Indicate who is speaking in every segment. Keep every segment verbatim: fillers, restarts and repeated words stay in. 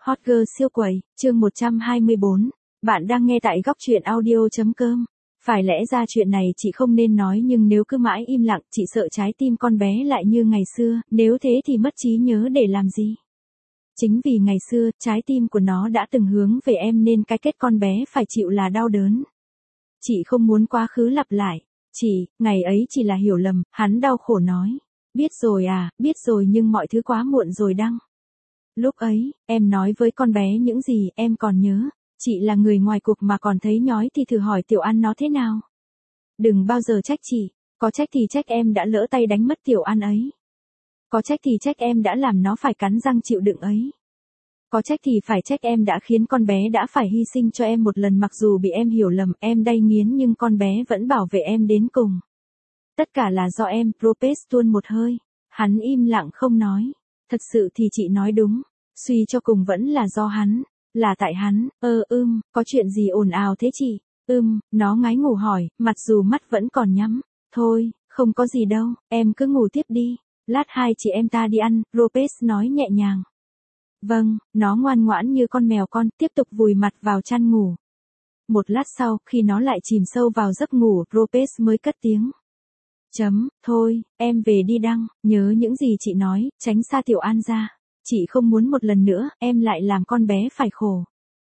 Speaker 1: Hot girl siêu quẩy, chương một trăm hai mươi bốn. Bạn đang nghe tại góc truyện audio.com. Phải lẽ ra chuyện này chị không nên nói, nhưng nếu cứ mãi im lặng, chị sợ trái tim con bé lại như ngày xưa, nếu thế thì mất trí nhớ để làm gì. Chính vì ngày xưa, trái tim của nó đã từng hướng về em nên cái kết con bé phải chịu là đau đớn. Chị không muốn quá khứ lặp lại. Chị, ngày ấy chỉ là hiểu lầm, hắn đau khổ nói. Biết rồi à, biết rồi nhưng mọi thứ quá muộn rồi đăng. Lúc ấy, em nói với con bé những gì em còn nhớ. Chị là người ngoài cuộc mà còn thấy nhói thì thử hỏi Tiểu An nó thế nào. Đừng bao giờ trách chị, có trách thì trách em đã lỡ tay đánh mất Tiểu An ấy. Có trách thì trách em đã làm nó phải cắn răng chịu đựng ấy. Có trách thì phải trách em đã khiến con bé đã phải hy sinh cho em một lần, mặc dù bị em hiểu lầm, em đay nghiến nhưng con bé vẫn bảo vệ em đến cùng. Tất cả là do em. Ropes tuôn một hơi. Hắn im lặng không nói. Thật sự thì chị nói đúng. Suy cho cùng vẫn là do hắn. Là tại hắn. Ơ ưm, có chuyện gì ồn ào thế chị? Ưm, nó ngái ngủ hỏi, mặc dù mắt vẫn còn nhắm. Thôi, không có gì đâu, em cứ ngủ tiếp đi. Lát hai chị em ta đi ăn, Ropes nói nhẹ nhàng. Vâng, nó ngoan ngoãn như con mèo con, tiếp tục vùi mặt vào chăn ngủ. Một lát sau, khi nó lại chìm sâu vào giấc ngủ, Ropes mới cất tiếng. Chấm, thôi, em về đi Đăng, nhớ những gì chị nói, tránh xa Tiểu An ra. Chị không muốn một lần nữa, em lại làm con bé phải khổ.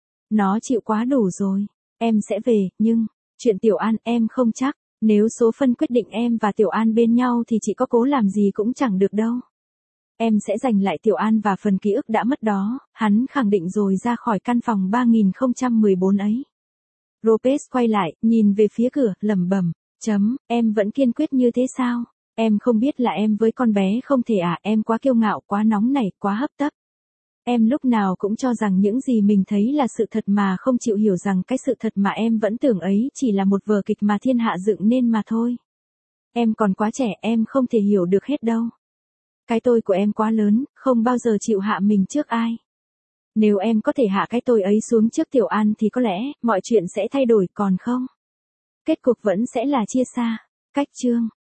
Speaker 1: Nó chịu quá đủ rồi. Em sẽ về, nhưng, chuyện Tiểu An em không chắc. Nếu số phận quyết định em và Tiểu An bên nhau thì chị có cố làm gì cũng chẳng được đâu. Em sẽ giành lại Tiểu An và phần ký ức đã mất đó, hắn khẳng định rồi ra khỏi căn phòng ba nghìn không trăm mười bốn ấy. Ropes quay lại, nhìn về phía cửa, lẩm bẩm. Chấm, em vẫn kiên quyết như thế sao? Em không biết là em với con bé không thể à, em quá kiêu ngạo, quá nóng nảy, quá hấp tấp. Em lúc nào cũng cho rằng những gì mình thấy là sự thật mà không chịu hiểu rằng cái sự thật mà em vẫn tưởng ấy chỉ là một vở kịch mà thiên hạ dựng nên mà thôi. Em còn quá trẻ, em không thể hiểu được hết đâu. Cái tôi của em quá lớn, không bao giờ chịu hạ mình trước ai. Nếu em có thể hạ cái tôi ấy xuống trước Tiểu An thì có lẽ mọi chuyện sẽ thay đổi, còn không. Kết cục vẫn sẽ là chia xa. Cách chương